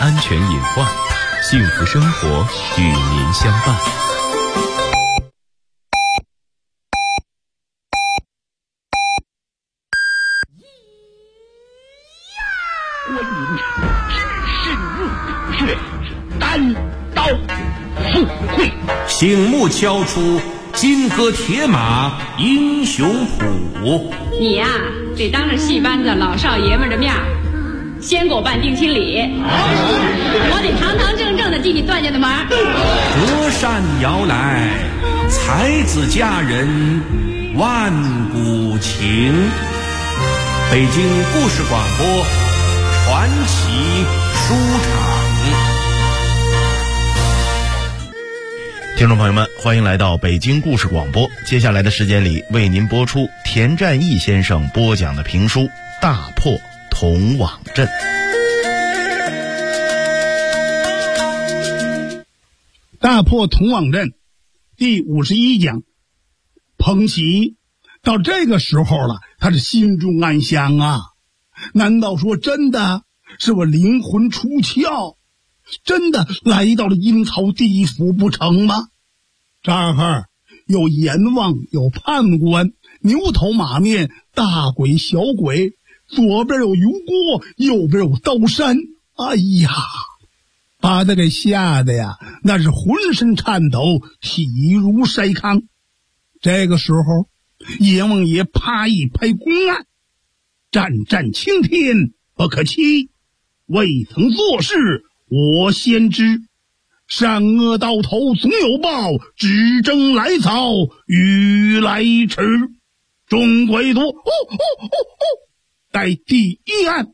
安全隐患，幸福生活与您相伴。 观音只身入血，单刀赴会， 醒目敲出金戈铁马英雄谱。 你呀，得当着戏班子老少爷们的面先给我办定亲礼，我得堂堂正正的进你段家的门。 隔山遥来，才子佳人万古情。北京故事广播传奇书场。 听众朋友们，欢迎来到北京故事广播。接下来的时间里，为您播出田占义先生播讲的评书《大破铜网阵》。 大破铜网阵第51讲。彭祺到这个时候了，他是心中暗想啊，难道说真的是我灵魂出窍，真的来到了阴曹地府不成吗？这儿有阎王，有判官，牛头马面，大鬼小鬼，左边有油锅，右边有刀山。哎呀，把他给吓得呀，那是浑身颤抖，体如筛糠。这个时候，阎王爷啪一拍公案，战战青天不可欺，未曾做事我先知，善恶到头总有报，只争来早与来迟。众鬼多待第一案，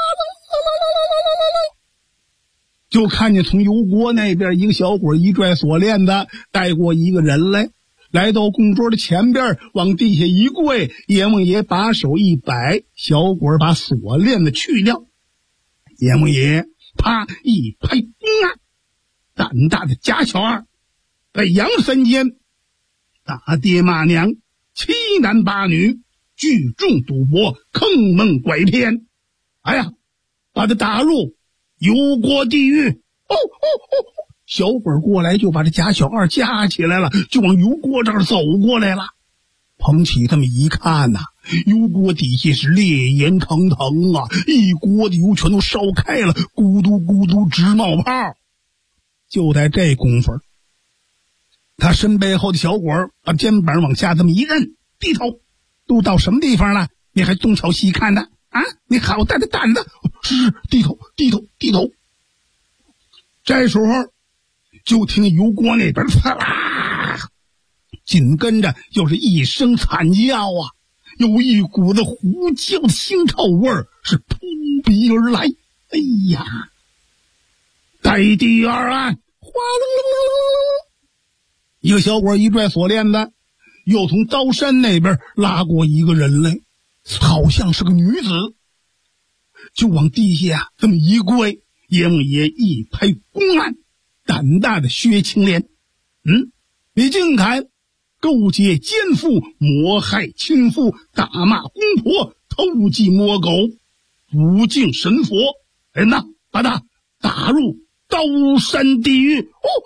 就看见从油锅那边一个小伙一拽锁链子，带过一个人来到供桌的前边，往地下一跪，阎王爷把手一摆，小伙把锁链子去掉。阎王爷啪一拍公案，胆大的贾小二在阳三间打爹骂娘，七男八女，聚众赌博，坑蒙拐骗，哎呀，把他打入油锅地狱。小伙过来就把这贾小二架起来了，就往油锅这儿走过来了。彭祺他们一看呐，油锅底下是烈焰腾腾啊，一锅的油全都烧开了，咕嘟咕嘟直冒泡。就在这功夫，他身背后的小伙把肩膀往下这么一摁，低头，都到什么地方了，你还东瞧西看的啊？你好大的胆子！是低头低头低头。这时候就听油锅那边刺啦，紧跟着又是一声惨叫啊，有一股子胡椒的腥臭味儿是扑鼻而来。哎呀，待第二案，哗啦啦啦啦，一个小伙一拽锁链子，又从刀山那边拉过一个人来，好像是个女子，就往地下这么一跪，阎王爷一拍公案，胆大的薛青莲，你竟敢勾结奸妇，谋害亲夫，打骂公婆，偷鸡摸狗，不敬神佛，人呐，把他打入刀山地狱。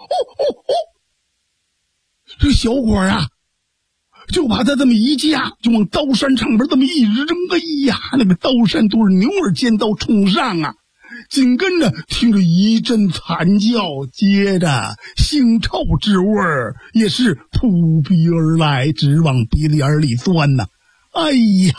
这个小伙啊，就把他这么一架，就往刀山上边这么一扔。哎呀，那个刀山都是牛耳尖刀冲上啊，紧跟着听着一阵惨叫，接着腥臭之味儿也是扑鼻而来，直往鼻子眼里钻呐。哎呀，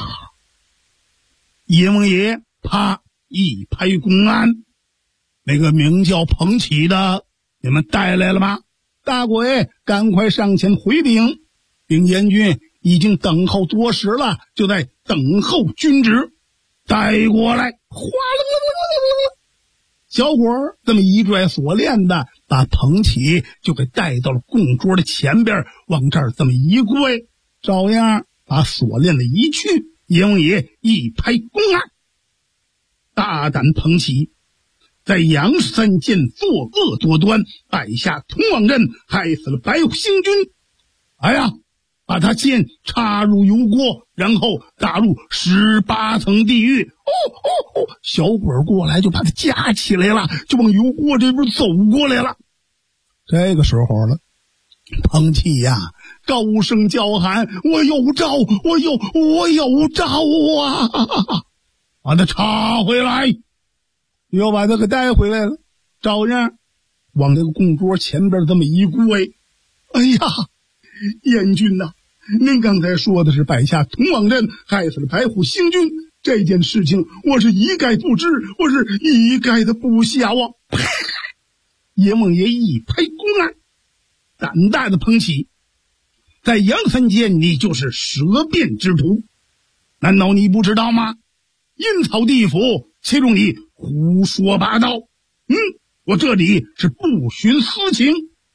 阎王爷啪一拍公案，那个名叫彭祺的你们带来了吗？大鬼赶快上前回禀，禀阎君已经等候多时了，就在等候君旨，带过来。哗啦啦啦啦啦，小伙这么一拽锁链子，把彭祺就给带到了供桌的前边，往这儿这么一跪，照样把锁链子一去，阎王爷一拍公案，大胆彭祺在阳山间作恶多端，败下铜网阵，害死了白星君。哎呀， 把他剑插入油锅，然后打入18层地狱。小鬼过来就把他夹起来了，就往油锅这边走过来了。这个时候了，彭祺呀高声叫喊：我有招，我有招啊！把他插回来，又把他给带回来了，照样往这个供桌前边这么一跪。哎呀，燕军呐，您刚才说的是摆下通往阵，害死了白虎星君，这件事情我是一概不知，我是一概的不晓啊！阎王爷一拍公案，胆大的彭祺，在阳三间你就是蛇变之徒，难道你不知道吗？阴曹地府岂容你胡说八道？我这里是不徇私情。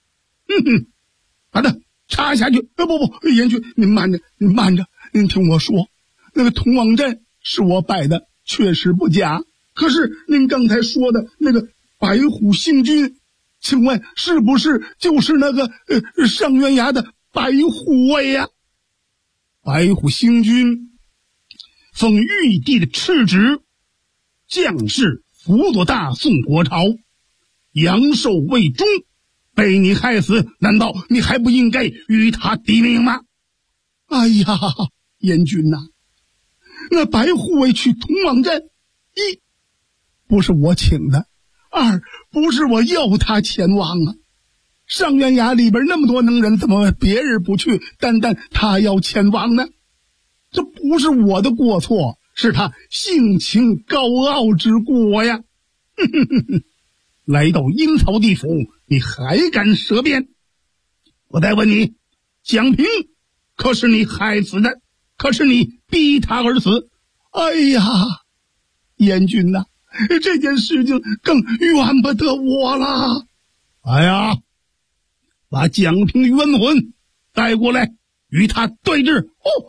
把他插下去。不，阎君，您慢着，您听我说，那个通往阵是我摆的，确实不假。可是您刚才说的那个白虎星君，请问是不是就是那个上元衙的白虎卫呀？白虎星君奉玉帝的敕旨，将士辅佐大宋国朝，阳寿未终，被你害死，难道你还不应该与他抵命吗？哎呀，阎君呐，那白护卫去通往阵，一不是我请的，二不是我要他前往啊。上元衙里边那么多能人，怎么别人不去，单他要前往呢？这不是我的过错，是他性情高傲之过呀。来到阴曹地府，你还敢舌辩？我再问你，蒋平可是你害死的，可是你逼他而死。哎呀，阎君呐，这件事情更怨不得我了。哎呀，把蒋平冤魂带过来，与他对峙。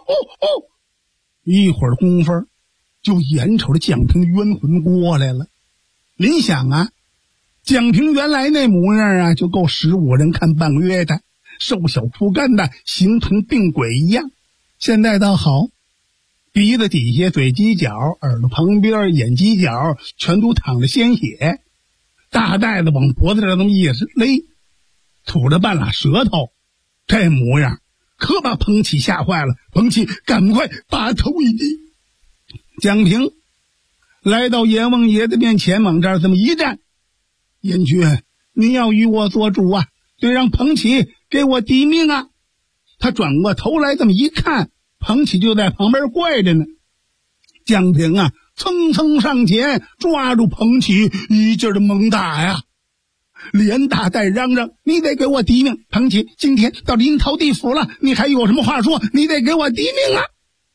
一会儿功夫，就眼瞅着蒋平冤魂过来了。您想啊，蒋平原来那模样啊，就够15人看半个月的，瘦小枯干的，形同病鬼一样。现在倒好，鼻子底下、嘴犄角、耳朵旁边、眼犄角全都淌着鲜血，大袋子往脖子上那么一勒，吐着半拉舌头，这模样可把彭祺吓坏了。彭祺赶快把头一低。蒋平来到阎王爷的面前，往这儿这么一站：阎君，您要与我做主啊，得让彭祺给我抵命啊。他转过头来这么一看，彭祺就在旁边跪着呢。蒋平啊蹭蹭上前抓住彭祺，一劲儿的猛打呀，连打带嚷嚷：你得给我抵命！彭祺今天到阴曹地府了，你还有什么话说？你得给我抵命啊！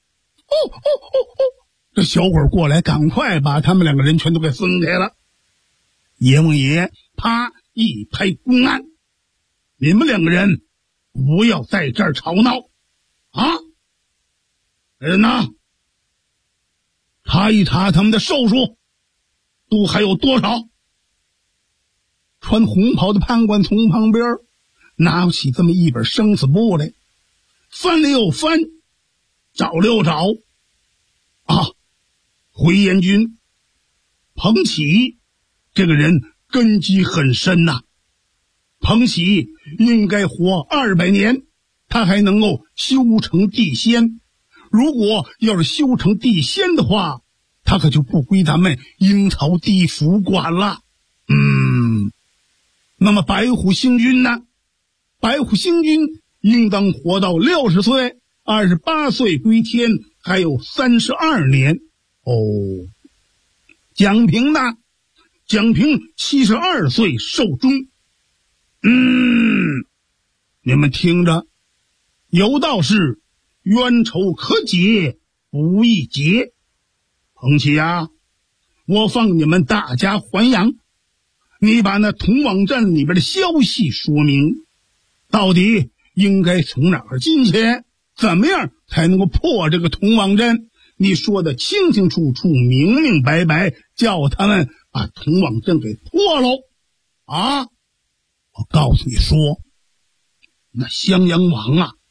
这小鬼过来，赶快把他们两个人全都给分开了。阎王爷啪一拍公案：你们两个人不要在这儿吵闹啊！人呢？查一查他们的寿数，都还有多少？穿红袍的判官从旁边拿起这么一本生死簿来，翻了又翻，找了又找。回阎君，彭祺这个人根基很深呐，彭祺应该活200年，他还能够修成地仙。如果要是修成地仙的话，他可就不归咱们阴曹地府管了。那么白虎星君呢？白虎星君应当活到60岁，28岁归天，还有32年。蒋平呢？蒋平72岁寿终。你们听着，有道是冤仇可解不易结。彭祺啊，我放你们大家还阳，你把那通往阵里边的消息说明，到底应该从哪儿进去，怎么样才能够破这个通往阵？你说的清清楚楚，明明白白，叫他们把通往阵给破喽啊！我告诉你说，那襄阳王啊，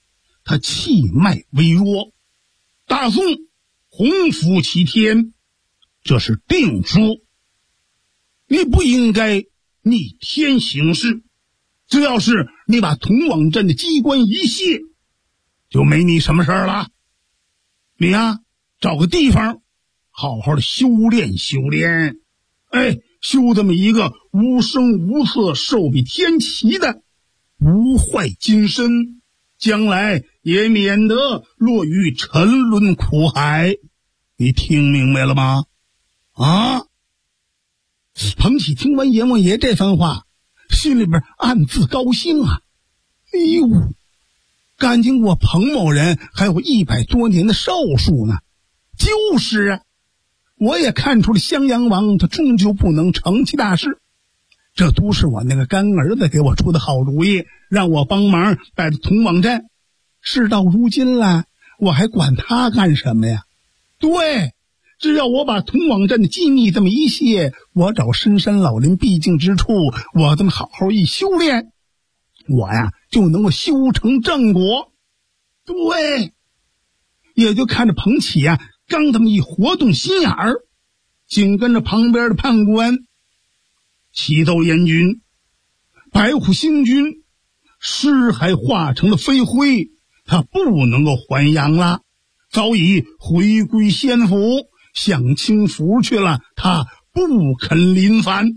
他气脉微弱。大宋洪福齐天，这是定数。你不应该逆天行事，只要是你把同往镇的机关一卸，就没你什么事儿了。你呀，找个地方好好的修炼修炼，修这么一个无声无色、寿比天齐的无坏金身，将来也免得落于沉沦苦海。你听明白了吗？啊！彭启听完阎王爷这番话，心里边暗自高兴啊。哎呦，感情我彭某人还有100多年的寿数呢。就是啊，我也看出了襄阳王他终究不能成其大事，这都是我那个干儿子给我出的好主意，让我帮忙带着同往镇。事到如今了，我还管他干什么呀？对，只要我把同往镇的机密这么一卸，我找深山老林必经之处，我这么好好一修炼，我呀就能够修成正果。对，也就看着彭启呀刚这么一活动心眼儿，紧跟着旁边的判官启奏阎君，白虎星君尸骸化成了飞灰，他不能够还阳了，早已回归仙府享清福去了，他不肯临凡。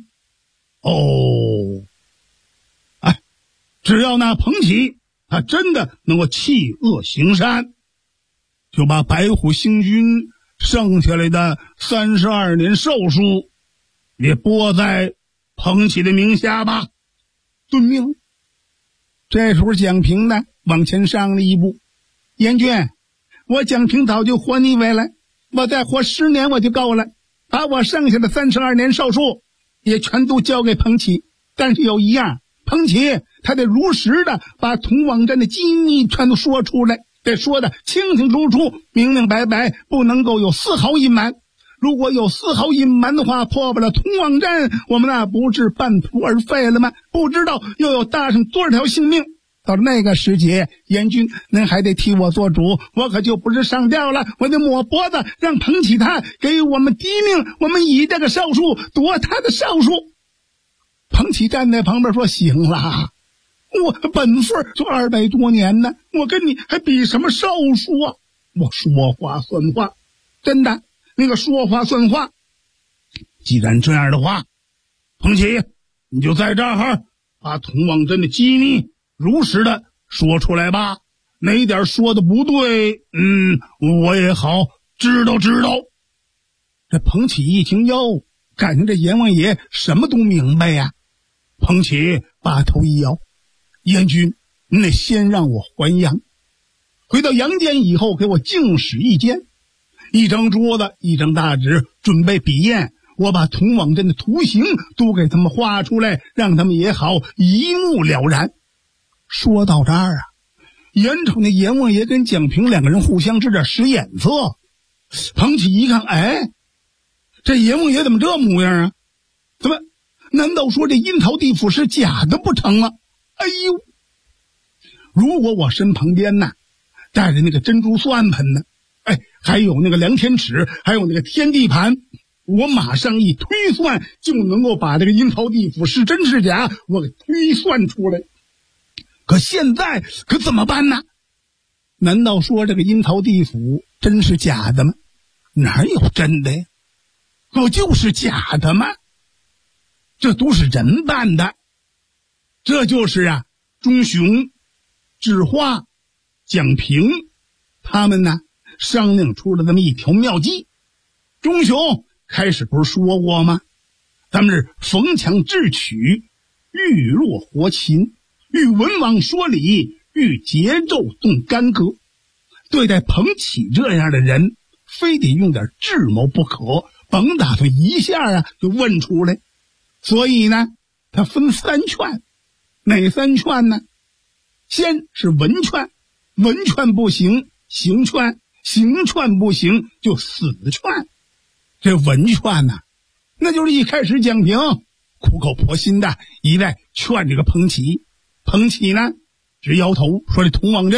只要那彭启他真的能够弃恶行善，就把白虎星君剩下来的32年寿数也拨在彭启的名下吧。遵命。这时候蒋平呢往前上了一步，阎君，我蒋平早就还你位了，我再活10年我就够了，把我剩下的32年寿数也全都交给彭启。但是有一样，彭启他得如实的把同往镇的机密全都说出来，得说的清清楚楚、明明白白，不能够有丝毫隐瞒。如果有丝毫隐瞒的话，破不了同往镇，我们那不是半途而废了吗？不知道又有搭上多少条性命。到了那个时节，阎君您还得替我做主，我可就不是上吊了，我得抹脖子，让彭启他给我们抵命，我们以这个寿数夺他的寿数。彭启站在旁边说，行了，我本分就200多年呢，我跟你还比什么寿数啊？我说话算话，真的，那个说话算话。既然这样的话，彭启你就在这儿把同往镇的机密如实的说出来吧，哪点说的不对，我也好知道。这彭启一听，哟，感情这阎王爷什么都明白呀。彭启把头一摇，阎君，你得先让我还阳。回到阳间以后，给我净使一间，一张桌子，一张大纸，准备笔砚，我把同往镇的图形都给他们画出来，让他们也好一目了然。说到这儿啊，眼瞅那阎王爷跟蒋平2个人互相指点使眼色。彭启一看，这阎王爷怎么这模样啊？怎么？难道说这阴曹地府是假的不成啊？哎呦！如果我身旁边呢带着那个珍珠算盘呢，还有那个量天尺，还有那个天地盘，我马上一推算就能够把这个阴曹地府是真是假我给推算出来。可现在可怎么办呢？难道说这个阴曹地府真是假的吗？哪有真的呀？可就是假的吗？这都是人办的。这就是钟雄、智化、蒋平他们呢商量出了这么一条妙计。钟雄开始不是说过吗？咱们是逢强智取，遇弱活擒，遇文王说理，遇桀纣动干戈。对待彭启这样的人，非得用点智谋不可，甭打算一下就问出来。所以呢，他分3劝。哪3劝呢？先是文劝，文劝不行行劝，行劝不行就死劝。这文劝呢，那就是一开始蒋平苦口婆心的一再劝这个彭启。彭启呢直摇头说，这同往镇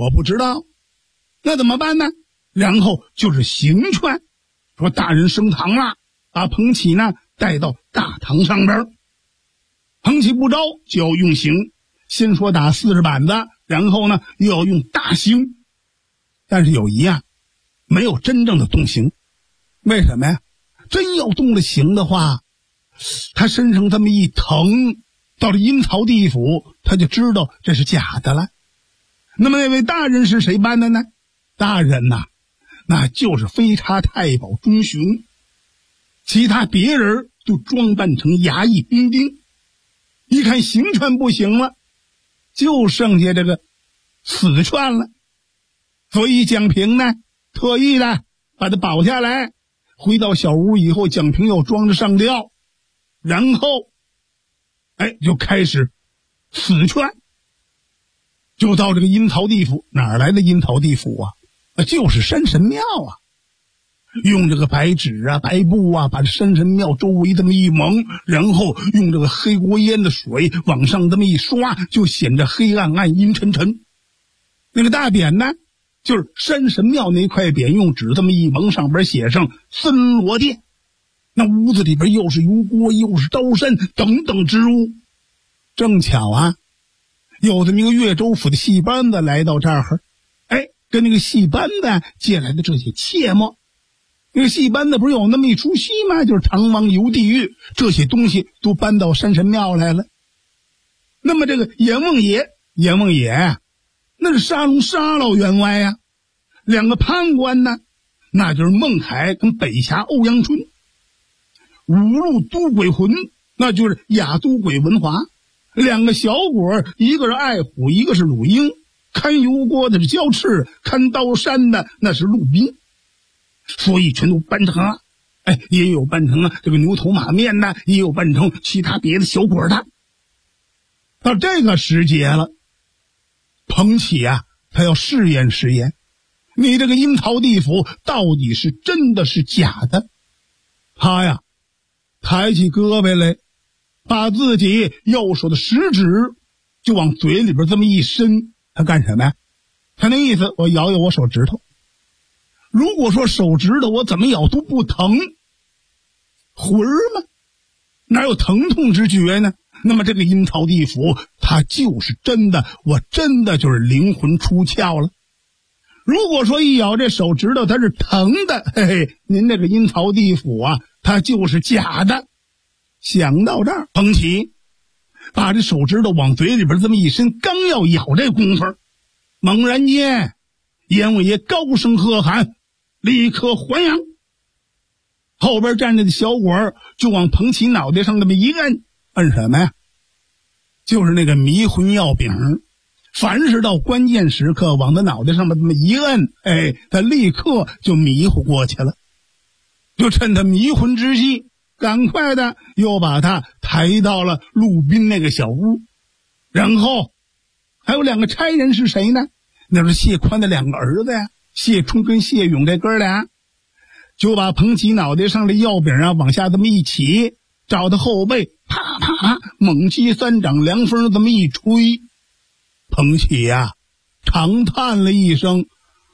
我不知道。那怎么办呢？然后就是刑劝，说大人升堂了，把彭启呢带到大堂上边。彭启不招就要用刑，先说打40板子，然后呢又要用大刑。但是有一样，没有真正的动刑。为什么呀？真要动了刑的话，他身上这么一疼，到了阴曹地府他就知道这是假的了。那么那位大人是谁办的呢？大人呐，那就是飞叉太保钟雄，其他别人都装扮成衙役兵丁。一看刑劝不行了，就剩下这个死劝了。所以蒋平呢特意的把他保下来，回到小屋以后，蒋平又装着上吊，然后就开始死劝。就到这个阴曹地府。哪儿来的阴曹地府啊？就是山神庙啊。用这个白纸啊白布啊把这山神庙周围这么一蒙，然后用这个黑锅烟的水往上这么一刷，就显着黑暗暗阴沉沉。那个大匾呢，就是山神庙那块匾，用纸这么一蒙，上边写上森罗殿。那屋子里边又是油锅又是刀山等等之物。正巧啊，有这么一个越州府的戏班子来到这儿，跟那个戏班子借来的这些切末。那个戏班子不是有那么一出戏吗？就是唐王游地狱，这些东西都搬到山神庙来了。那么这个阎王爷那是沙龙沙老员外呀。两个判官呢，那就是孟凯跟北峡欧阳春。五路都鬼魂，那就是雅都鬼文华。两个小鬼，一个是爱虎，一个是鲁英。看油锅的是焦赤，看刀山的那是陆斌。所以全都扮成了，也有扮成了这个牛头马面的，也有扮成其他别的小鬼的。到这个时节了，彭启啊，他要试验试验，你这个阴曹地府到底是真的是假的。他呀，抬起胳膊来，把自己右手的食指就往嘴里边这么一伸。他干什么呀？他那意思，我摇摇我手指头。如果说手指头我怎么咬都不疼，魂儿吗？哪有疼痛之觉呢？那么这个阴曹地府它就是真的，我真的就是灵魂出窍了。如果说一咬这手指头它是疼的，您这个阴曹地府啊，它就是假的。想到这儿，彭启把这手指头往嘴里边这么一伸，刚要咬这功夫，猛然间阎王爷高声喝喊，立刻还阳。后边站着的小伙儿就往彭启脑袋上这么一摁，摁什么呀？就是那个迷魂药饼。凡是到关键时刻往他脑袋上面这么一摁，他立刻就迷糊过去了。就趁他迷魂之际，赶快的又把他抬到了陆斌那个小屋。然后还有两个差人是谁呢？那是谢宽的两个儿子呀，谢冲跟谢勇这哥俩。就把彭启脑袋上的药饼啊往下这么一起，照他后背啪啪啪猛击3掌，凉风这么一吹。彭启呀长叹了一声，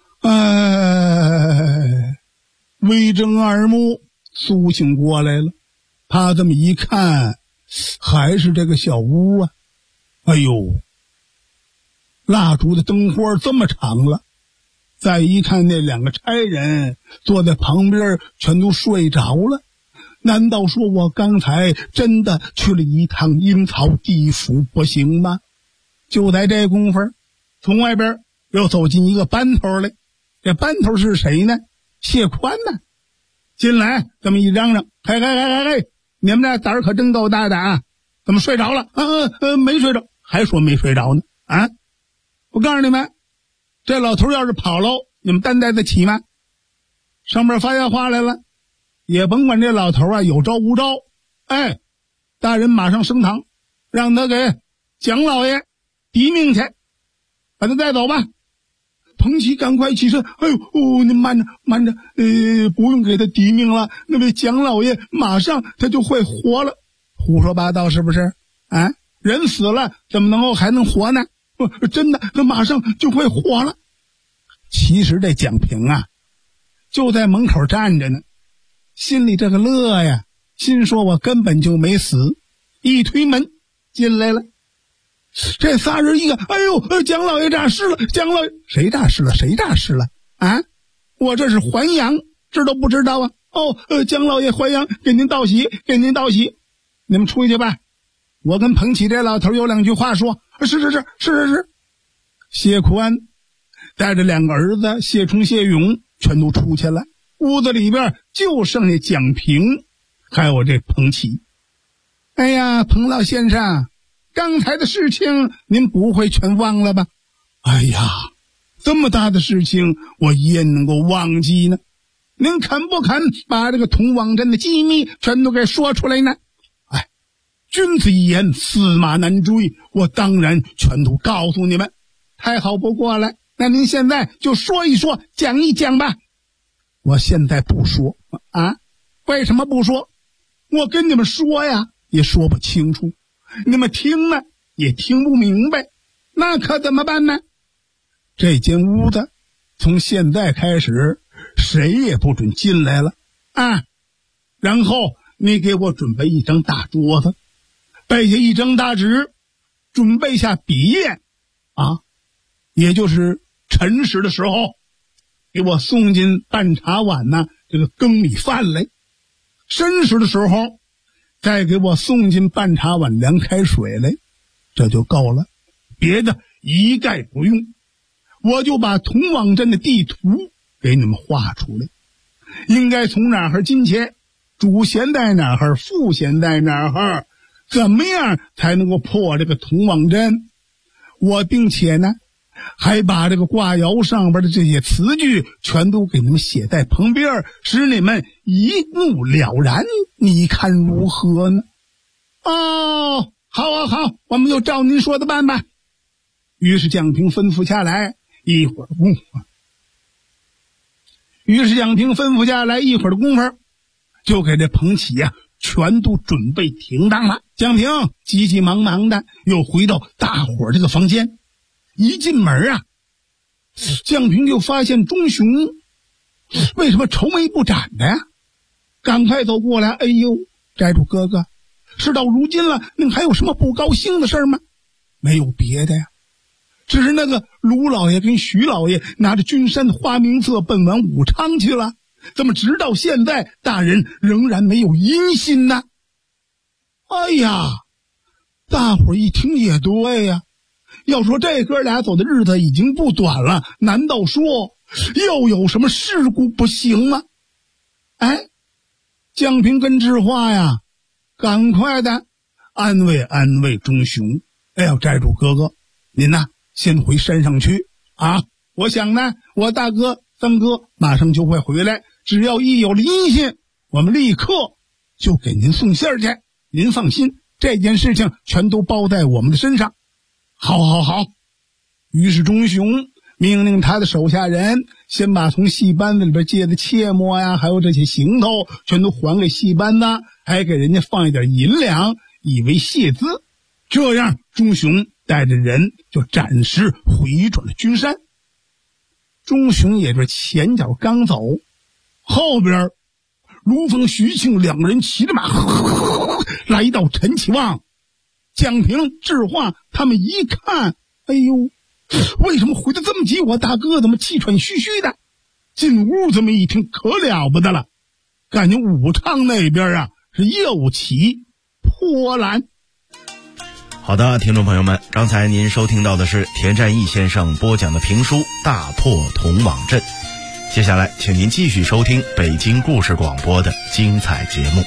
微睁二目苏醒过来了。他这么一看，还是这个小屋啊，蜡烛的灯花这么长了。再一看，那两个差人坐在旁边全都睡着了。难道说我刚才真的去了一趟阴曹地府不行吗？就在这功夫，从外边又走进一个班头来。这班头是谁呢？谢宽呢。进来这么一嚷嚷，嘿，你们俩胆儿可真够大的啊！怎么睡着了？没睡着，还说没睡着呢？我告诉你们，这老头要是跑喽，你们担待得起吗？上边发下话来了，也甭管这老头啊有招无招，大人马上升堂，让他给蒋老爷抵命去，把他带走吧。彭启赶快起身，您慢着，不用给他抵命了，那位蒋老爷马上他就会活了。胡说八道是不是？人死了怎么能够还能活呢？ 真的，这马上就会火了。其实这蒋平啊，就在门口站着呢，心里这个乐呀，心说我根本就没死。一推门进来了，这仨人一看，哎呦，蒋老爷诈尸了！蒋老爷，谁诈尸了？谁诈尸了？啊，我这是还阳，知道不知道啊？蒋老爷还阳，给您道喜，给您道喜。你们出去吧，我跟彭启这老头有两句话说。是。谢宽带着两个儿子谢冲、谢勇全都出去了，屋子里边就剩下蒋平还有这彭启。哎呀，彭老先生，刚才的事情您不会全忘了吧？哎呀，这么大的事情我焉能够忘记呢？您肯不肯把这个同王镇的机密全都给说出来呢？君子一言，驷马难追，我当然全都告诉你们，太好不过了。那您现在就说一说，讲一讲吧。我现在不说啊，为什么不说？我跟你们说呀，也说不清楚，你们听呢也听不明白，那可怎么办呢？这间屋子从现在开始谁也不准进来了啊！然后你给我准备一张大桌子，备下一张大纸，准备下笔砚啊，也就是辰时的时候给我送进半茶碗呢这个羹米饭来，申时的时候再给我送进半茶碗凉开水来，这就够了，别的一概不用。我就把同往镇的地图给你们画出来，应该从哪儿进去，主贤在哪儿，副贤在哪儿，怎么样才能够破这个同往镇。我并且呢还把这个卦爻上边的这些词句全都给你们写在旁边，使你们一目了然，你看如何呢？好，我们就照您说的办吧。于是蒋平吩咐下来一会儿的功夫，就给这彭启全都准备停当了。蒋平急急忙忙的又回到大伙这个房间，一进门蒋平就发现钟雄为什么愁眉不展的呀？赶快走过来，哎呦，寨主哥哥，事到如今了，您还有什么不高兴的事吗？没有别的呀，只是那个卢老爷跟徐老爷拿着君山的花名册奔往武昌去了，怎么直到现在大人仍然没有音信呢？哎呀，大伙一听也对呀，要说这哥俩走的日子已经不短了，难道说又有什么事故不行吗？蒋平跟智化呀赶快的安慰钟雄，哎呦，寨主哥哥，您先回山上去啊！我想呢，我大哥三哥马上就会回来，只要一有了音信，我们立刻就给您送信儿去。您放心，这件事情全都包在我们的身上。好。于是钟雄命令他的手下人先把从戏班子里边借的切末呀，还有这些行头全都还给戏班子，还给人家放一点银两以为谢资。这样钟雄带着人就暂时回转了君山。钟雄也是前脚刚走，后边卢峰、徐庆两个人骑着马来到陈启旺。蒋平、智化他们一看，哎呦，为什么回得这么急？我大哥怎么气喘吁吁的？进屋这么一听，可了不得了，感觉武昌那边是又起波澜。 好的，听众朋友们，刚才您收听到的是田占义先生播讲的评书《大破同往镇》，接下来请您继续收听北京故事广播的精彩节目。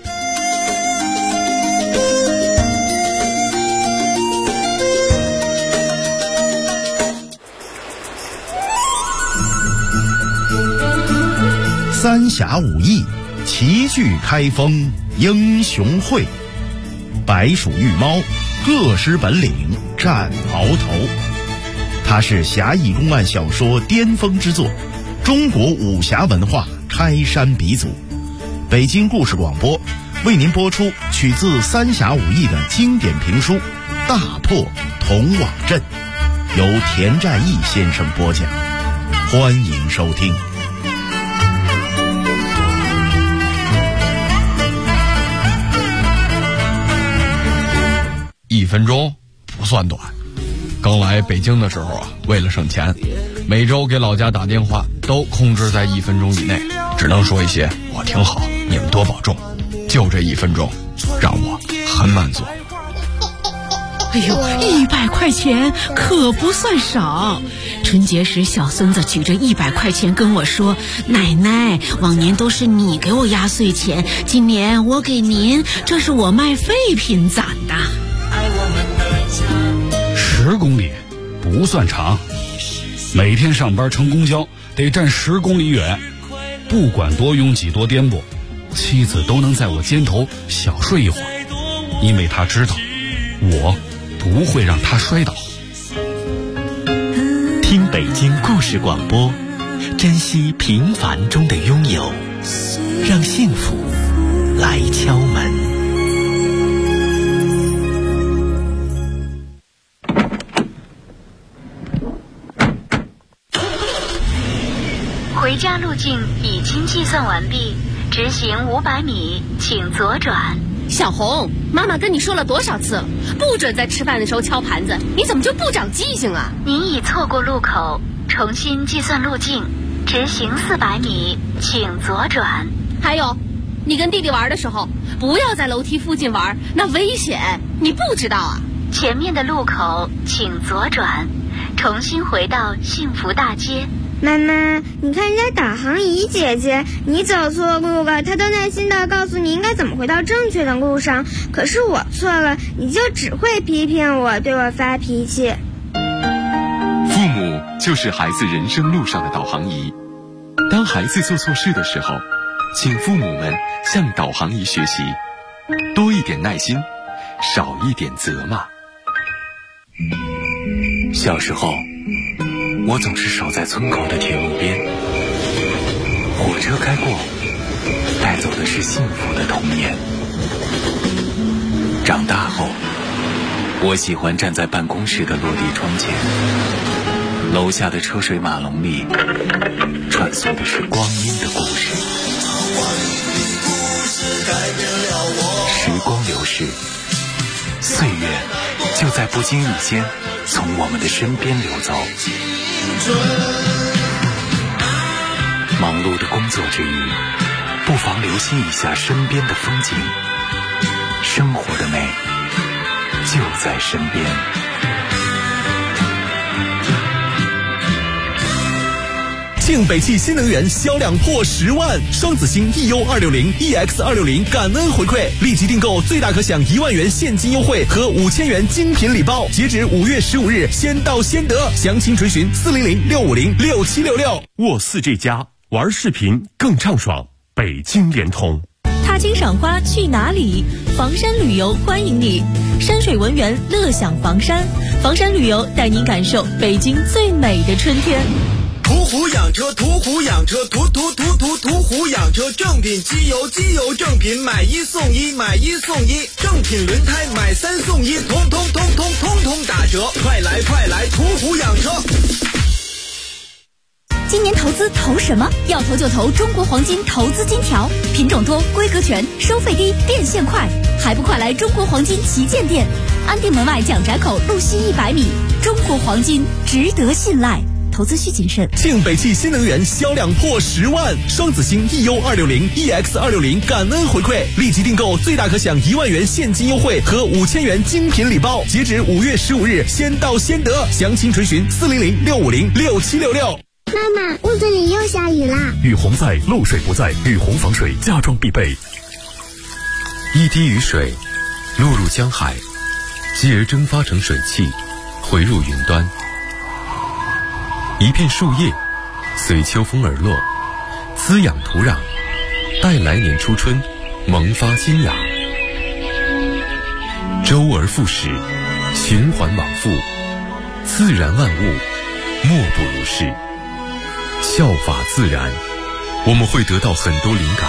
三峡武艺，齐聚开封英雄会，白鼠玉猫，各施本领战鳌头。它是侠义公案小说巅峰之作，中国武侠文化开山鼻祖。北京故事广播为您播出取自三峡武艺的经典评书《大破同往镇》。 由田占义先生播讲，欢迎收听。 1分钟不算短。刚来北京的时候啊，为了省钱，每周给老家打电话都控制在1分钟以内，只能说一些我挺好，你们多保重。就这1分钟，让我很满足。 哎呦，100块钱可不算少。春节时，小孙子举着100块钱跟我说：“奶奶，往年都是你给我压岁钱，今年我给您，这是我卖废品攒的。 ”10公里不算长，每天上班乘公交得站10公里远，不管多拥挤多颠簸，妻子都能在我肩头小睡一会儿，因为她知道我不会让她摔倒。 听北京故事广播，珍惜平凡中的拥有，让幸福来敲门。 回家路径已经计算完毕，直行500米，请左转。 小红，妈妈跟你说了多少次了，不准在吃饭的时候敲盘子，你怎么就不长记性啊？ 您已错过路口，重新计算路径，直行400米，请左转。 还有，你跟弟弟玩的时候，不要在楼梯附近玩，那危险，你不知道啊？ 前面的路口请左转，重新回到幸福大街。 妈妈，你看人家导航仪姐姐，你走错路了，她都耐心地告诉你应该怎么回到正确的路上。可是我错了，你就只会批评我，对我发脾气。 父母就是孩子人生路上的导航仪。当孩子做错事的时候，请父母们向导航仪学习，多一点耐心，少一点责骂。 小时候，我总是守在村口的铁路边，火车开过，带走的是幸福的童年。长大后，我喜欢站在办公室的落地窗前，楼下的车水马龙里穿梭的是光阴的故事。时光流逝，岁月就在不经意间从我们的身边流走。忙碌的工作之余，不妨留心一下身边的风景，生活的美就在身边。 庆北汽新能源销量破10万，双子星 EU260、EX260 感恩回馈，立即订购最大可享1万元现金优惠和5000元精品礼包，截止5月15日，先到先得。详情垂询400-650-6766。 沃4G+玩视频更畅爽，北京联通。 踏青赏花去哪里？房山旅游欢迎你，山水文园乐享房山，房山旅游带您感受北京最美的春天。 途虎养车，途虎养车，途虎养车，正品机油，机油正品，买1送1，买1送1，正品轮胎买3送1，通通打折，快来，途虎养车。 今年投资投什么？要投就投中国黄金投资金条，品种多，规格全，收费低，变现快，还不快来中国黄金旗舰店，安定门外蒋宅口路西100米，中国黄金值得信赖。投资需谨慎。 庆北汽新能源销量破10万，双子星 EU260、EX260 感恩回馈，立即订购最大可享1万元现金优惠和5000元精品礼包，截止5月15日，先到先得。详情垂询400-650-6766。 妈妈，屋子里又下雨啦！ 雨洪在，漏水不在，雨洪防水家装必备。 一滴雨水落入江海，继而蒸发成水汽，回入云端。一片树叶随秋风而落，滋养土壤，待来年初春萌发新芽。周而复始，循环往复，自然万物莫不如是。效法自然，我们会得到很多灵感。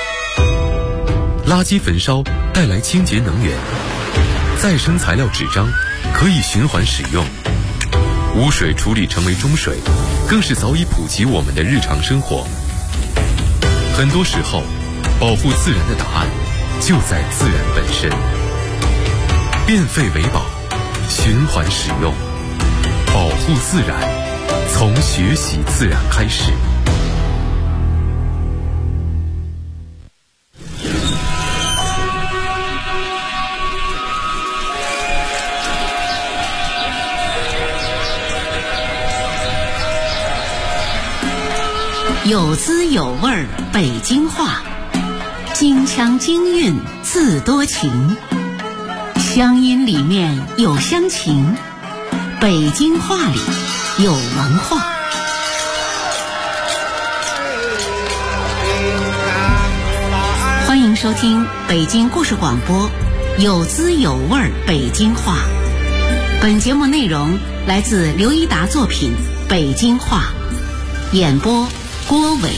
垃圾焚烧带来清洁能源，再生材料纸张可以循环使用。 污水处理成为中水，更是早已普及我们的日常生活。很多时候，保护自然的答案就在自然本身。变废为宝，循环使用，保护自然，从学习自然开始。 有滋有味儿北京话，京腔京韵自多情，乡音里面有乡情，北京话里有文化。欢迎收听北京故事广播有滋有味儿北京话。本节目内容来自刘一达作品《北京话》，演播郭伟。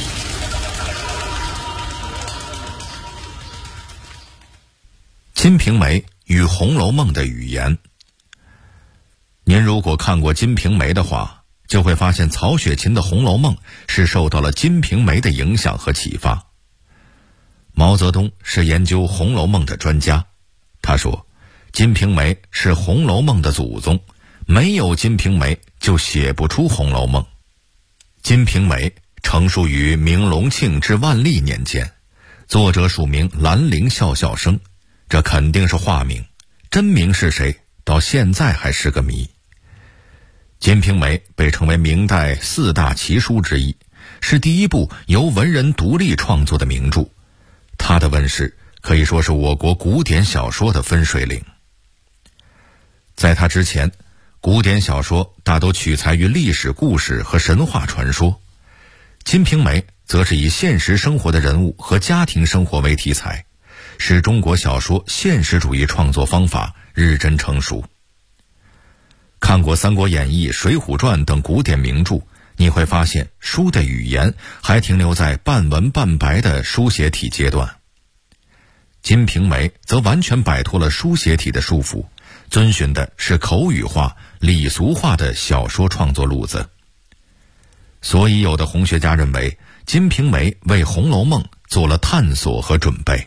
《金瓶梅》与《红楼梦》的语言。您如果看过《金瓶梅》的话，就会发现曹雪芹的《红楼梦》是受到了《金瓶梅》的影响和启发。毛泽东是研究《红楼梦》的专家，他说，《金瓶梅》是《红楼梦》的祖宗，没有《金瓶梅》就写不出《红楼梦》。《金瓶梅》成书于明隆庆至万历年间，作者署名兰陵笑笑生，这肯定是化名，真名是谁，到现在还是个谜。《金瓶梅》被称为明代4大奇书之一，是第一部由文人独立创作的名著。它的问世可以说是我国古典小说的分水岭。在它之前，古典小说大都取材于历史故事和神话传说，《金瓶梅》则是以现实生活的人物和家庭生活为题材，使中国小说现实主义创作方法日臻成熟。看过《三国演义》《水浒传》等古典名著，你会发现书的语言还停留在半文半白的书写体阶段。《金瓶梅》则完全摆脱了书写体的束缚，遵循的是口语化、礼俗化的小说创作路子。所以有的红学家认为，《金瓶梅》为《红楼梦》做了探索和准备。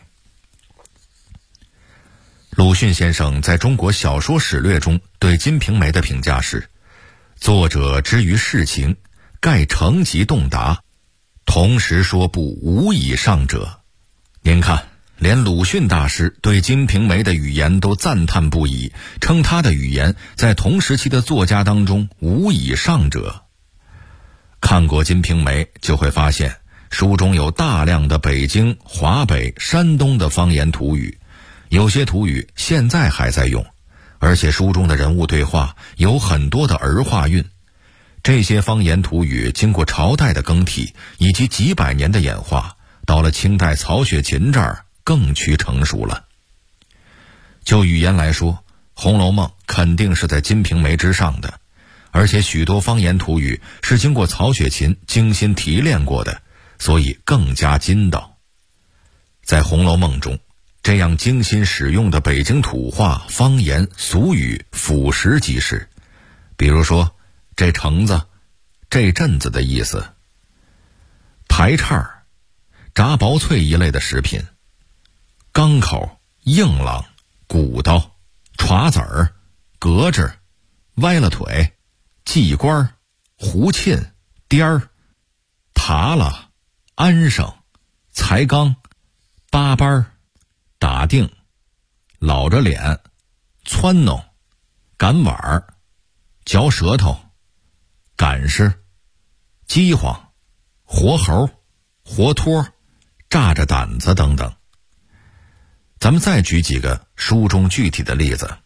鲁迅先生在中国小说史略中对《金瓶梅》的评价是：作者之于世情，盖成极洞达，同时说不无以上者。您看，连鲁迅大师对《金瓶梅》的语言都赞叹不已，称他的语言在同时期的作家当中无以上者。看过《金瓶梅》就会发现，书中有大量的北京、华北、山东的方言土语，有些土语现在还在用，而且书中的人物对话有很多的儿化韵。这些方言土语经过朝代的更替以及几百年的演化，到了清代曹雪芹这儿更趋成熟了。就语言来说，《红楼梦》肯定是在《金瓶梅》之上的，而且许多方言土语是经过曹雪芹精心提炼过的，所以更加筋道。在《红楼梦》中，这样精心使用的北京土话、方言、俗语俯拾即是。比如说，这橙子、这阵子的意思，排叉、炸薄脆一类的食品，钢口、硬朗、鼓刀、歘子儿、格子、歪了腿、系官、胡沁、颠儿、塔了、安生、才刚、八班、打定、老着脸、撺弄、赶碗儿、嚼舌头、赶尸、饥荒、活猴、活脱、炸着胆子等等。咱们再举几个书中具体的例子。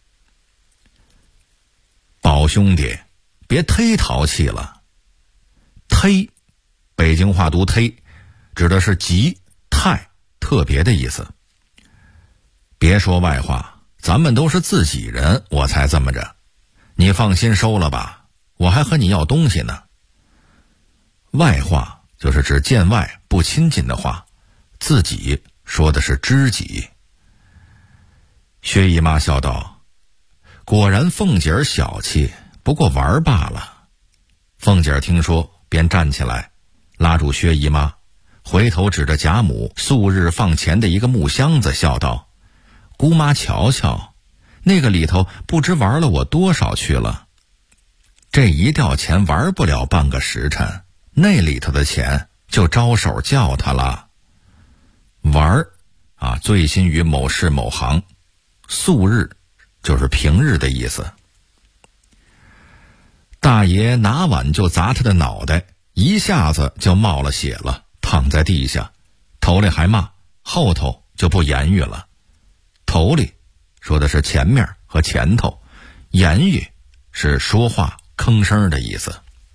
宝兄弟，别忒淘气了。忒，北京话读忒，指的是极、太、特别的意思。别说外话，咱们都是自己人，我才这么着。你放心收了吧，我还和你要东西呢。外话就是指见外不亲近的话，自己说的是知己。薛姨妈笑道：果然凤姐儿小气， 不过玩罢了。凤姐听说，便站起来，拉住薛姨妈，回头指着贾母素日放钱的一个木箱子，笑道：姑妈瞧瞧，那个里头不知玩了我多少去了。这一吊钱玩不了半个时辰，那里头的钱就招手叫他了。玩醉心于某事某行，素日就是平日的意思。大爷拿碗就砸他的脑袋，一下子就冒了血了，躺在地下，头里还骂，后头就不言语了。头里说的是前面和前头，言语是说话吭声的意思。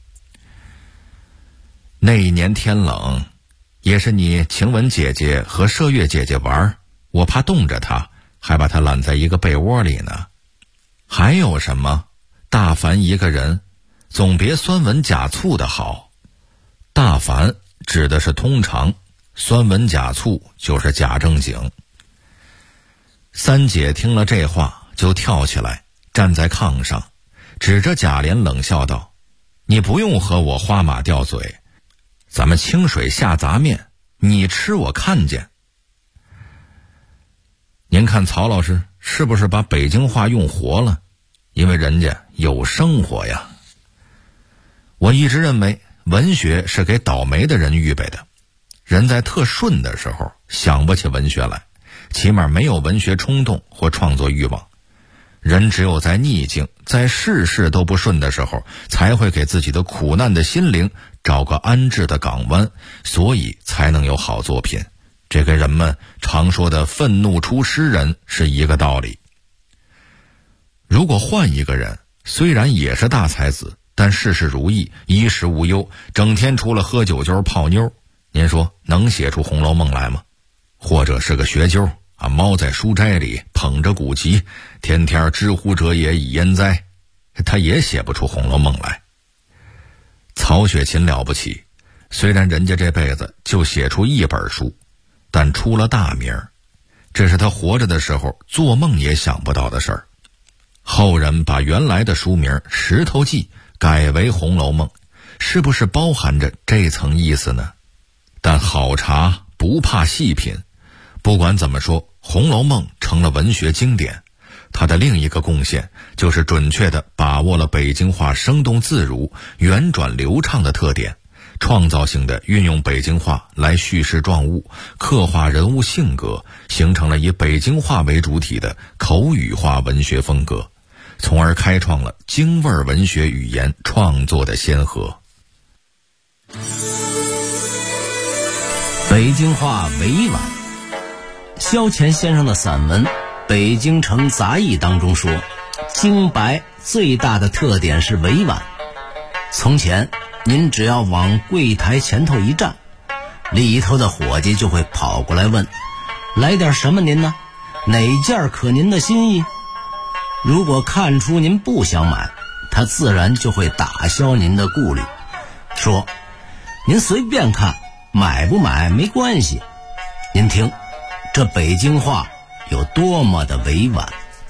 那一年天冷，也是你晴雯姐姐和麝月姐姐玩，我怕冻着她，还把她揽在一个被窝里呢。还有什么？大凡一个人，总别酸文假醋的好。大凡指的是通常，酸文假醋就是假正经。三姐听了这话，就跳起来，站在炕上，指着贾琏冷笑道：你不用和我花马吊嘴，咱们清水下杂面，你吃我看见。您看曹老师是不是把北京话用活了？因为人家有生活呀。我一直认为文学是给倒霉的人预备的，人在特顺的时候想不起文学来，起码没有文学冲动或创作欲望。人只有在逆境，在事事都不顺的时候，才会给自己的苦难的心灵找个安置的港湾，所以才能有好作品。这跟人们常说的愤怒出诗人是一个道理。如果换一个人，虽然也是大才子，但事事如意，衣食无忧，整天除了喝酒就是泡妞，您说能写出《红楼梦》来吗？或者是个学究猫在书斋里捧着古籍，天天知乎者也以焉哉，他也写不出《红楼梦》来。曹雪芹了不起，虽然人家这辈子就写出一本书，但出了大名，这是他活着的时候做梦也想不到的事儿。后人把原来的书名《石头记》改为《红楼梦》，是不是包含着这层意思呢？但好茶不怕细品，不管怎么说，《红楼梦》成了文学经典。它的另一个贡献就是准确地把握了北京话生动自如、圆转流畅的特点，创造性地运用北京话来叙事状物，刻画人物性格，形成了以北京话为主体的口语化文学风格，从而开创了京味文学语言创作的先河。 北京话委婉。萧乾先生的散文《北京城杂役》当中说，京白最大的特点是委婉。从前您只要往柜台前头一站，里头的伙计就会跑过来问，来点什么您呢？哪件可您的心意？如果看出您不想买，他自然就会打消您的顾虑，说您随便看，买不买没关系。您听这北京话有多么的委婉。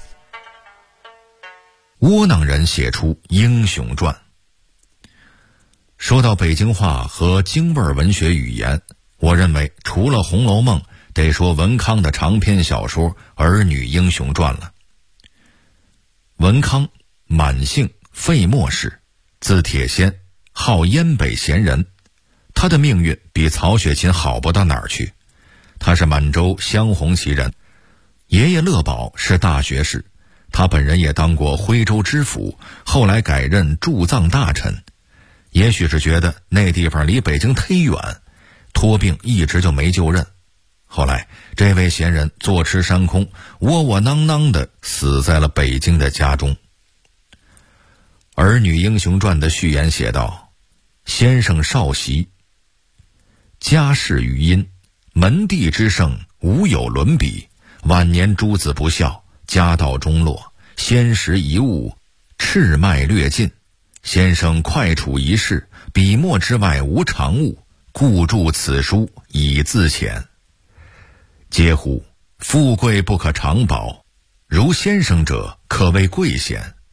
窝囊人写出英雄传。说到北京话和京味文学语言，我认为除了《红楼梦》，得说文康的长篇小说《儿女英雄传》了。文康，满姓费莫氏，字铁仙，号燕北闲人。他的命运比曹雪芹好不到哪儿去。他是满洲镶红旗人，爷爷乐宝是大学士，他本人也当过徽州知府，后来改任驻藏大臣。也许是觉得那地方离北京忒远，托病一直就没就任。后来这位闲人坐吃山空，窝窝囊囊地死在了北京的家中。《儿女英雄传》的序言写道：先生少袭，家世余殷，门第之盛无有伦比，晚年诸子不孝，家道中落，先时遗物，赤脉略尽。先生快处一事，笔墨之外无常物，故著此书以自遣。嗟乎，富贵不可长保，如先生者可谓贵显。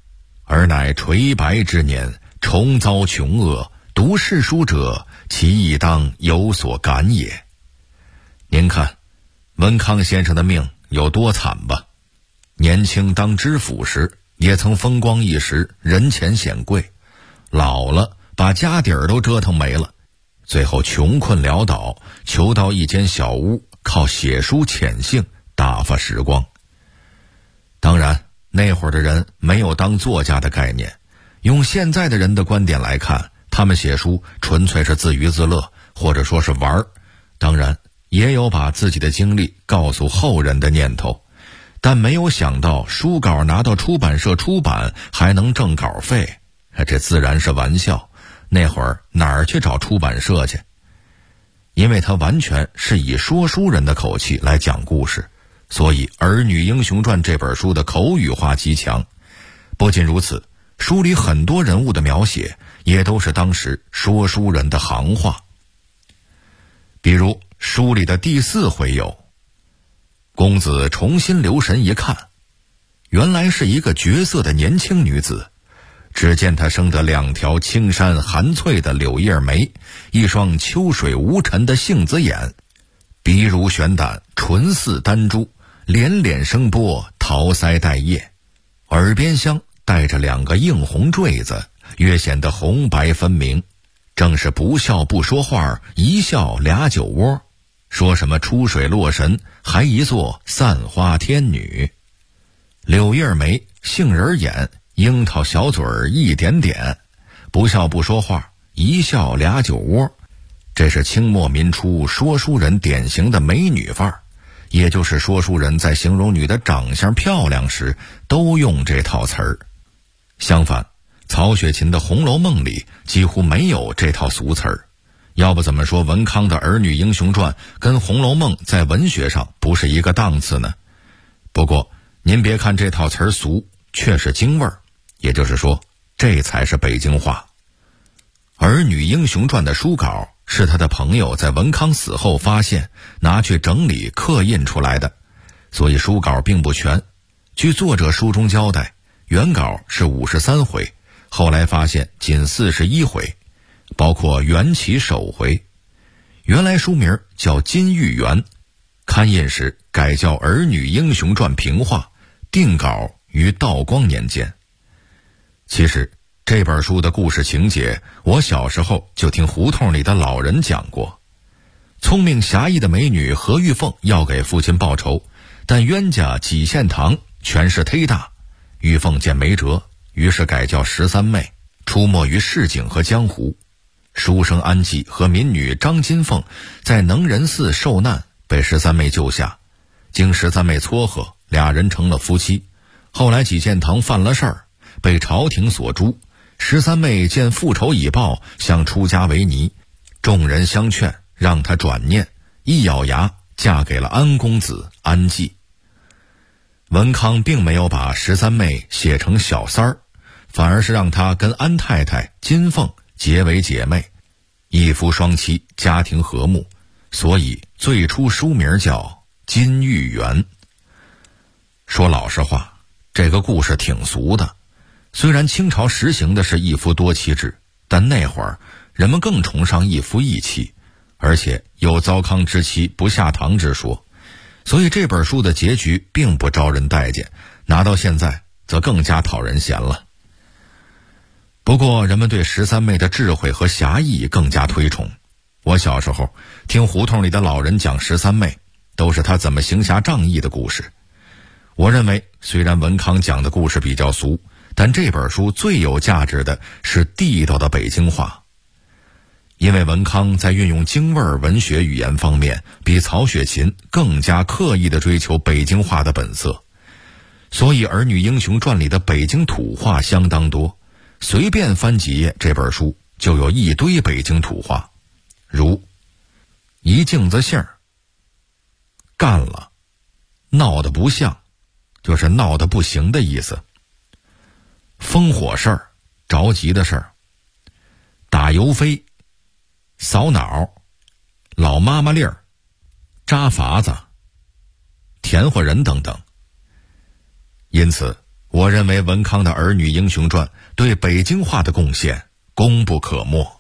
而乃垂白之年，重遭穷厄，读世书者，其亦当有所感也。您看文康先生的命有多惨吧？年轻当知府时也曾风光一时，人前显贵，老了把家底儿都折腾没了，最后穷困潦倒，求到一间小屋，靠写书潜性打发时光。当然那会儿的人没有当作家的概念，用现在的人的观点来看，他们写书纯粹是自娱自乐，或者说是玩儿，当然也有把自己的经历告诉后人的念头，但没有想到书稿拿到出版社出版还能挣稿费，这自然是玩笑。那会儿哪儿去找出版社去？因为他完全是以说书人的口气来讲故事，所以《儿女英雄传》这本书的口语化极强。不仅如此，书里很多人物的描写也都是当时说书人的行话。比如书里的第4回有：公子重新留神一看，原来是一个绝色的年轻女子，只见她生得2条青山含翠的柳叶眉，一双秋水无尘的杏子眼，鼻如悬胆，唇似丹珠，连连生波，桃腮带叶，耳边香带着2个映红坠子，越显得红白分明，正是不笑不说话，一笑俩酒窝，说什么出水洛神，还一座散花天女。柳叶眉，杏仁眼，樱桃小嘴儿一点点，不笑不说话，一笑俩酒窝，这是清末民初说书人典型的美女范儿，也就是说书人在形容女的长相漂亮时都用这套词儿。相反，曹雪芹的《红楼梦》里几乎没有这套俗词儿，要不怎么说文康的《儿女英雄传》跟《红楼梦》在文学上不是一个档次呢？不过您别看这套词儿俗，却是京味儿，也就是说这才是北京话。《儿女英雄传》的书稿是他的朋友在文康死后发现，拿去整理刻印出来的，所以书稿并不全。据作者书中交代，原稿是53回，后来发现仅41回，包括缘起首回。原来书名叫《金玉缘》，刊印时改叫《儿女英雄传平话》，定稿于道光年间。其实这本书的故事情节，我小时候就听胡同里的老人讲过。聪明侠义的美女何玉凤要给父亲报仇，但冤家几献堂权势忒大，玉凤见没辙，于是改叫13妹，出没于市井和江湖。书生安济和民女张金凤在能仁寺受难，被13妹救下，经13妹撮合，俩人成了夫妻。后来几献堂犯了事儿，被朝廷所诛。13妹见复仇已报，想出家为尼，众人相劝，让她转念，一咬牙嫁给了安公子安济。文康并没有把13妹写成小三儿，反而是让她跟安太太金凤结为姐妹，一夫双妻，家庭和睦，所以最初书名叫《金玉缘》。说老实话，这个故事挺俗的。虽然清朝实行的是一夫多妻制，但那会儿人们更崇尚一夫一妻，而且有糟糠之妻不下堂之说，所以这本书的结局并不招人待见，拿到现在则更加讨人嫌了。不过人们对13妹的智慧和侠义更加推崇。我小时候听胡同里的老人讲13妹，都是她怎么行侠仗义的故事。我认为虽然文康讲的故事比较俗，但这本书最有价值的是地道的北京话。因为文康在运用京味儿文学语言方面比曹雪芹更加刻意地追求北京话的本色，所以《儿女英雄传》里的北京土话相当多，随便翻几页这本书就有一堆北京土话，如一镜子杏儿，干了，闹得不像，就是闹得不行的意思。烽火事儿，着急的事儿。打油飞，扫脑，老妈妈粒儿，扎法子，甜活人等等。因此我认为文康的《儿女英雄传》对北京话的贡献功不可没。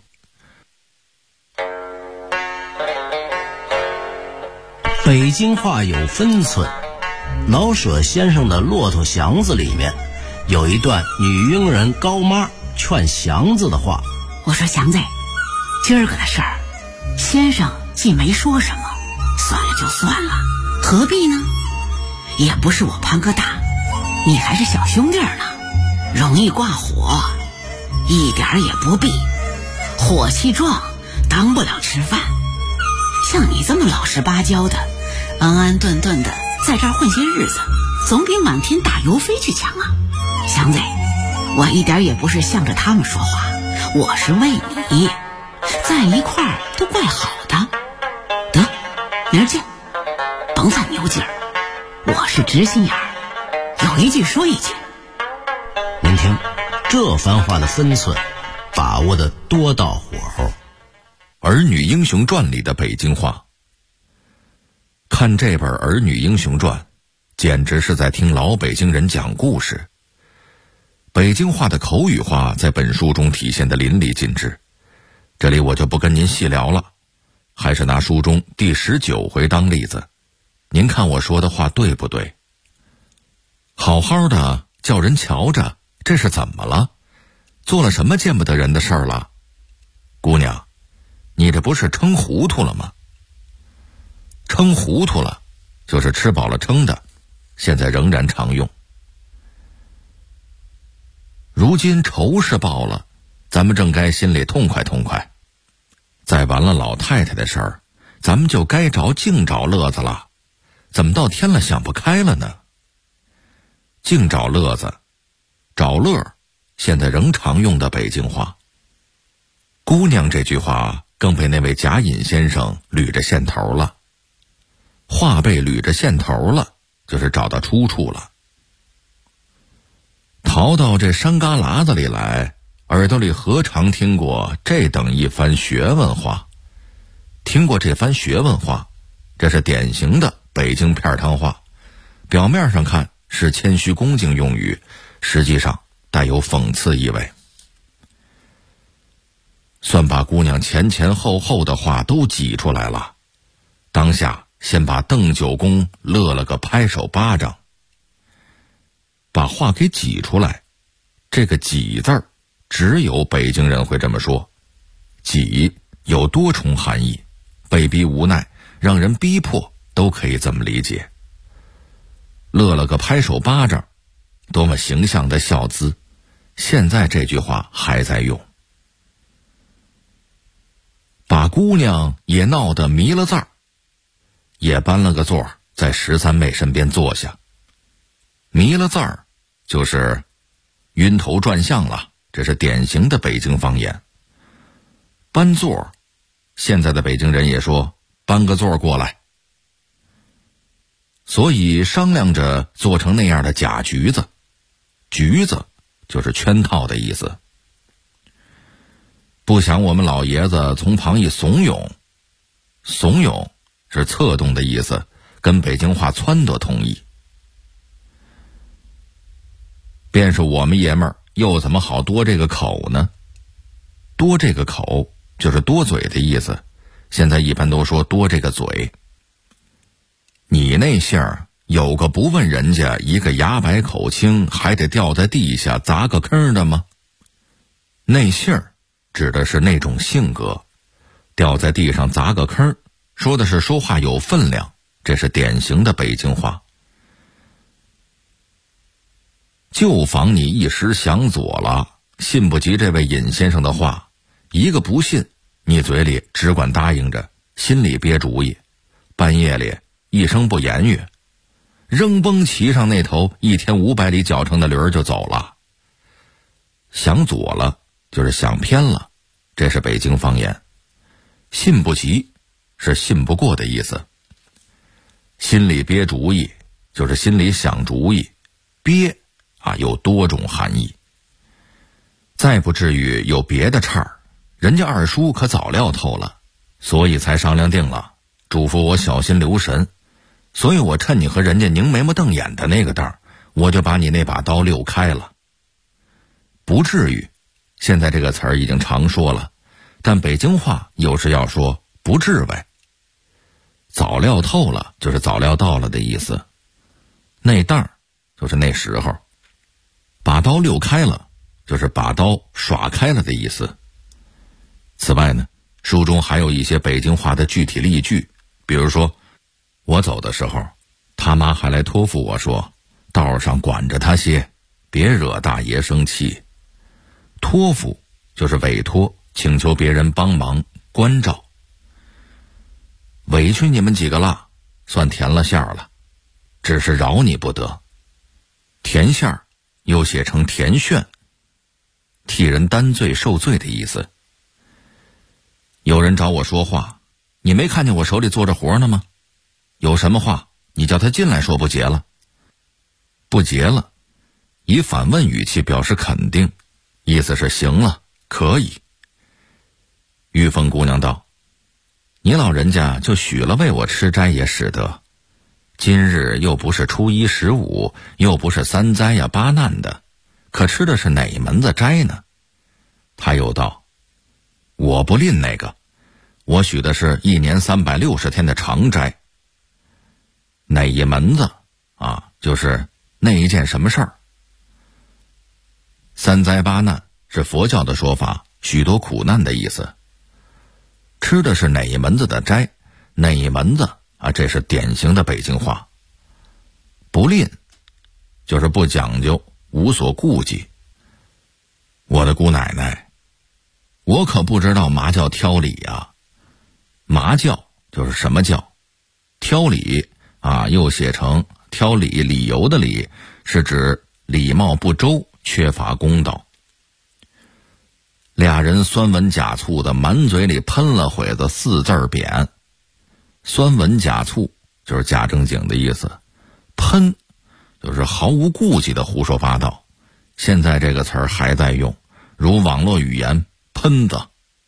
北京话有分寸，老舍先生的《骆驼祥子》里面有一段女佣人高妈劝祥子的话： 我说祥子，今儿个的事儿，先生既没说什么，算了就算了，何必呢？也不是我潘哥大，你还是小兄弟呢，容易挂火，一点也不必。火气壮，当不了吃饭。像你这么老实巴交的，安安顿顿的在这儿混些日子，总比满天打油飞去强啊！祥子，我一点也不是向着他们说话，我是为你，在一块儿都怪好的。得，明儿见，甭犯牛劲儿，我是直心眼儿，有一句说一句。 您听，这番话的分寸把握的多到火候。 《儿女英雄传》里的北京话，看这本《儿女英雄传》，简直是在听老北京人讲故事。北京话的口语化在本书中体现得淋漓尽致，这里我就不跟您细聊了，还是拿书中第19回当例子，您看我说的话对不对？好好的叫人瞧着，这是怎么了？做了什么见不得人的事儿了？姑娘，你这不是撑糊涂了吗？撑糊涂了就是吃饱了撑的，现在仍然常用。如今仇是报了，咱们正该心里痛快痛快。再完了老太太的事儿，咱们就该净找乐子了，怎么到天了想不开了呢？净找乐子，找乐，现在仍常用的北京话。姑娘这句话更被那位贾隐先生捋着线头了。话被捋着线头了，就是找到出处了。逃到这山旮旯子里来，耳朵里何尝听过这等一番学问话？听过这番学问话，这是典型的北京片汤话，表面上看是谦虚恭敬用语，实际上带有讽刺意味。算把姑娘前前后后的话都挤出来了，当下先把邓九公乐了个拍手巴掌。把话给挤出来，这个挤字儿只有北京人会这么说。挤有多重含义，被逼无奈，让人逼迫，都可以这么理解。乐了个拍手巴掌，多么形象的笑姿，现在这句话还在用。把姑娘也闹得迷了字儿，也搬了个座在13妹身边坐下。迷了字儿就是晕头转向了，这是典型的北京方言。搬座，现在的北京人也说搬个座过来。所以商量着做成那样的假局子，局子就是圈套的意思。不想我们老爷子从旁一怂恿，怂恿是策动的意思，跟北京话撺掇同义。便是我们爷们儿又怎么好多这个口呢？多这个口就是多嘴的意思，现在一般都说多这个嘴。你那姓儿有个不问人家一个牙白口青还得掉在地下砸个坑的吗？那姓儿指的是那种性格，掉在地上砸个坑，说的是说话有分量，这是典型的北京话。就防你一时想左了，信不及这位尹先生的话，一个不信，你嘴里只管答应着，心里憋主意，半夜里一声不言语，扔崩骑上那头1天500里脚程的驴儿就走了。想左了就是想偏了，这是北京方言。信不及是信不过的意思。心里憋主意就是心里想主意，憋有多种含义。再不至于有别的岔儿，人家二叔可早料透了，所以才商量定了，嘱咐我小心留神。所以我趁你和人家拧眉毛瞪眼的那个当， 我就把你那把刀溜开了。不至于，现在这个词儿已经常说了，但北京话有时要说不至为。早料透了就是早料到了的意思，那当就是那时候，把刀溜开了就是把刀耍开了的意思。此外呢，书中还有一些北京话的具体例句，比如说，我走的时候，他妈还来托付我说，道上管着他些，别惹大爷生气。托付就是委托，请求别人帮忙关照。委屈你们几个了，算填了馅儿了，只是饶你不得。填馅儿又写成填炫，替人担罪受罪的意思。有人找我说话，你没看见我手里做着活呢吗？有什么话你叫他进来说，不结了。不结了，以反问语气表示肯定，意思是行了，可以。玉凤姑娘道，你老人家就许了为我吃斋也使得，今日又不是初一15，又不是三灾呀八难的，可吃的是哪门子斋呢？他又道，我不吝那个，我许的是1年360天的长斋。哪一门子啊？就是那一件什么事儿。三灾八难是佛教的说法，许多苦难的意思。吃的是哪一门子的斋，哪一门子啊？这是典型的北京话。不吝就是不讲究，无所顾忌。我的姑奶奶，我可不知道嘛叫挑理呀。嘛叫就是什么叫，挑理啊，又写成挑理，理由的理，是指礼貌不周，缺乏公道。俩人酸文假醋的满嘴里喷了会子4字匾。酸文假醋就是假正经的意思，喷就是毫无顾忌的胡说八道。现在这个词儿还在用，如网络语言喷子。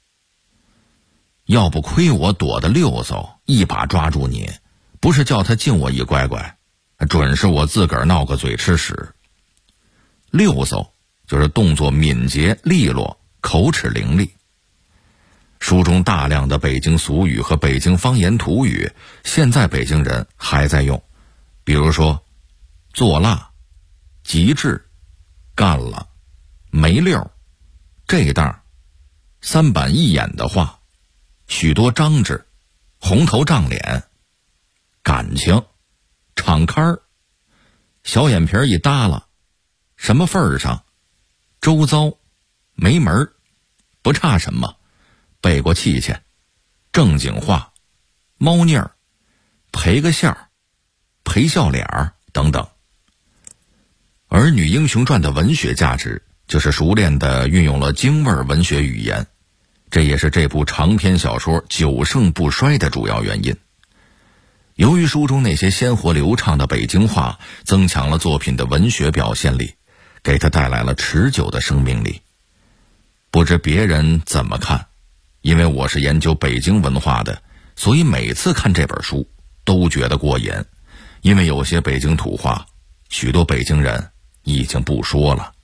要不亏我躲得溜嗖，一把抓住你，不是叫他敬我一乖乖，准是我自个儿闹个嘴吃屎。溜嗖就是动作敏捷利落，口齿伶俐。书中大量的北京俗语和北京方言土语，现在北京人还在用，比如说做辣、极致、干了、没溜、这档、三板一眼的话，许多张志、红头胀脸、感情、敞开儿、小眼皮一耷拉、什么份儿上、周遭、没门儿、不差什么、背过气去、正经话、猫腻儿、赔个笑儿、赔笑脸儿等等。儿女英雄传的文学价值就是熟练地运用了京味文学语言，这也是这部长篇小说久盛不衰的主要原因。由于书中那些鲜活流畅的北京话增强了作品的文学表现力，给它带来了持久的生命力。不知别人怎么看，因为我是研究北京文化的，所以每次看这本书都觉得过瘾。因为有些北京土话，许多北京人已经不说了。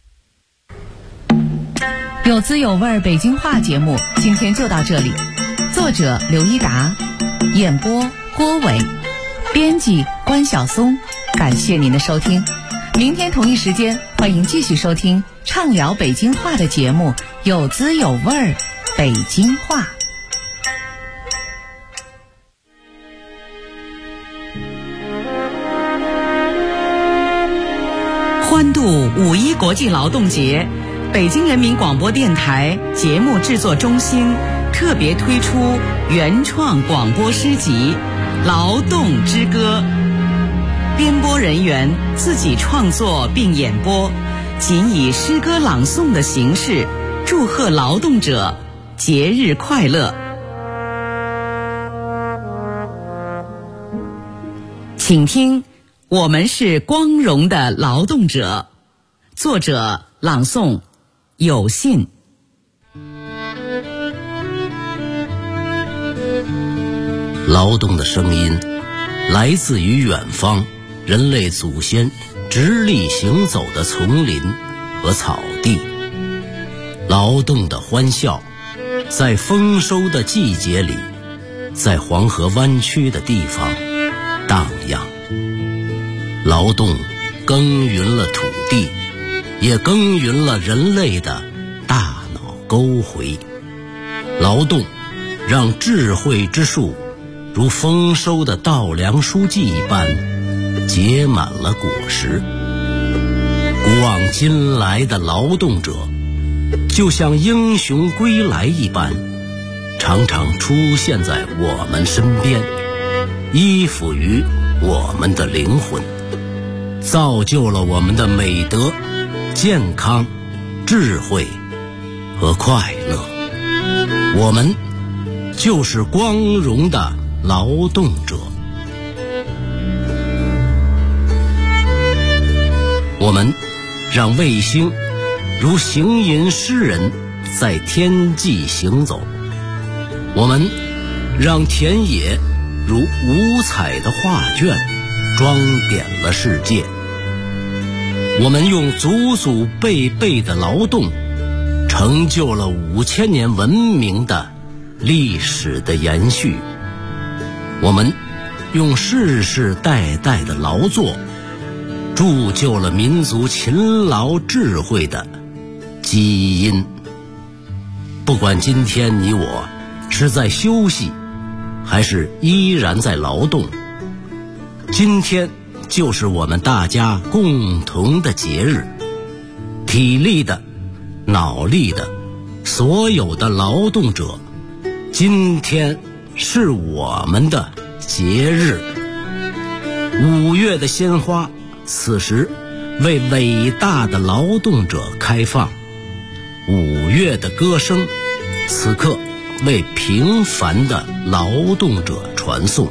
有滋有味北京话节目今天就到这里，作者刘一达，演播郭伟，编辑关晓松，感谢您的收听。明天同一时间，欢迎继续收听畅聊北京话的节目，有滋有味北京话。欢度5·1国际劳动节，北京人民广播电台节目制作中心特别推出原创广播诗集《劳动之歌》，编播人员自己创作并演播，仅以诗歌朗诵的形式祝贺劳动者节日快乐。请听，我们是光荣的劳动者。作者朗诵有信。 劳动的声音来自于远方，人类祖先直立行走的丛林和草地，劳动的欢笑在丰收的季节里，在黄河湾区的地方荡漾。劳动耕耘了土地，也耕耘了人类的大脑沟回。劳动让智慧之树如丰收的稻粱蔬稷一般结满了果实。古往今来的劳动者就像英雄归来一般，常常出现在我们身边，依附于我们的灵魂，造就了我们的美德、健康、智慧和快乐。我们就是光荣的劳动者。我们让卫星如行吟诗人在天际行走，我们让田野如五彩的画卷装点了世界。我们用祖祖辈辈的劳动成就了5000年文明的历史的延续。我们用世世代代的劳作铸就了民族勤劳智慧的基因。不管今天你我是在休息还是依然在劳动，今天就是我们大家共同的节日。体力的、脑力的所有的劳动者，今天是我们的节日。5月的鲜花此时为伟大的劳动者开放，5月的歌声此刻为平凡的劳动者传颂。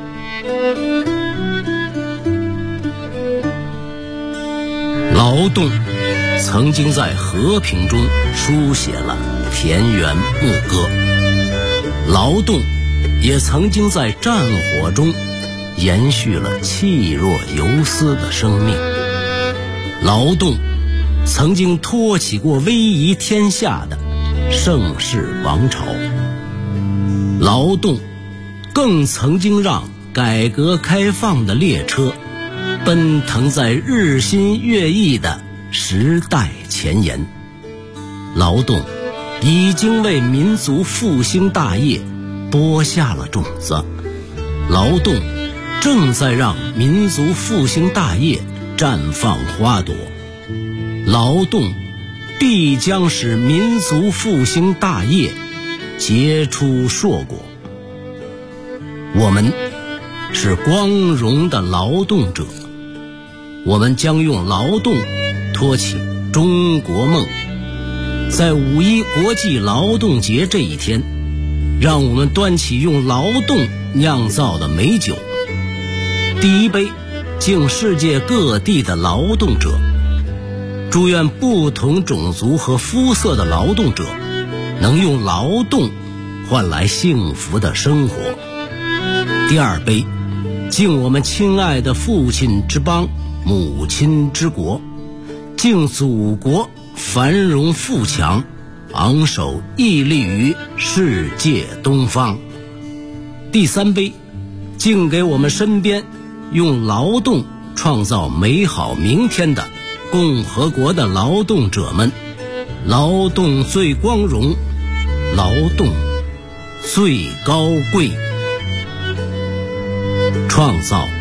劳动曾经在和平中书写了田园牧歌，劳动也曾经在战火中延续了气若游丝的生命。劳动曾经托起过威仪天下的盛世王朝，劳动更曾经让改革开放的列车奔腾在日新月异的时代前沿。劳动已经为民族复兴大业播下了种子，劳动正在让民族复兴大业绽放花朵，劳动必将使民族复兴大业结出硕果。我们是光荣的劳动者，我们将用劳动托起中国梦。在5·1国际劳动节这一天，让我们端起用劳动酿造的美酒，第一杯敬世界各地的劳动者，祝愿不同种族和肤色的劳动者能用劳动换来幸福的生活。第二杯敬我们亲爱的父亲之邦、母亲之国，敬祖国繁荣富强，昂首屹立于世界东方。第三杯敬给我们身边用劳动创造美好明天的共和国的劳动者们。劳动最光荣，劳动最高贵，创造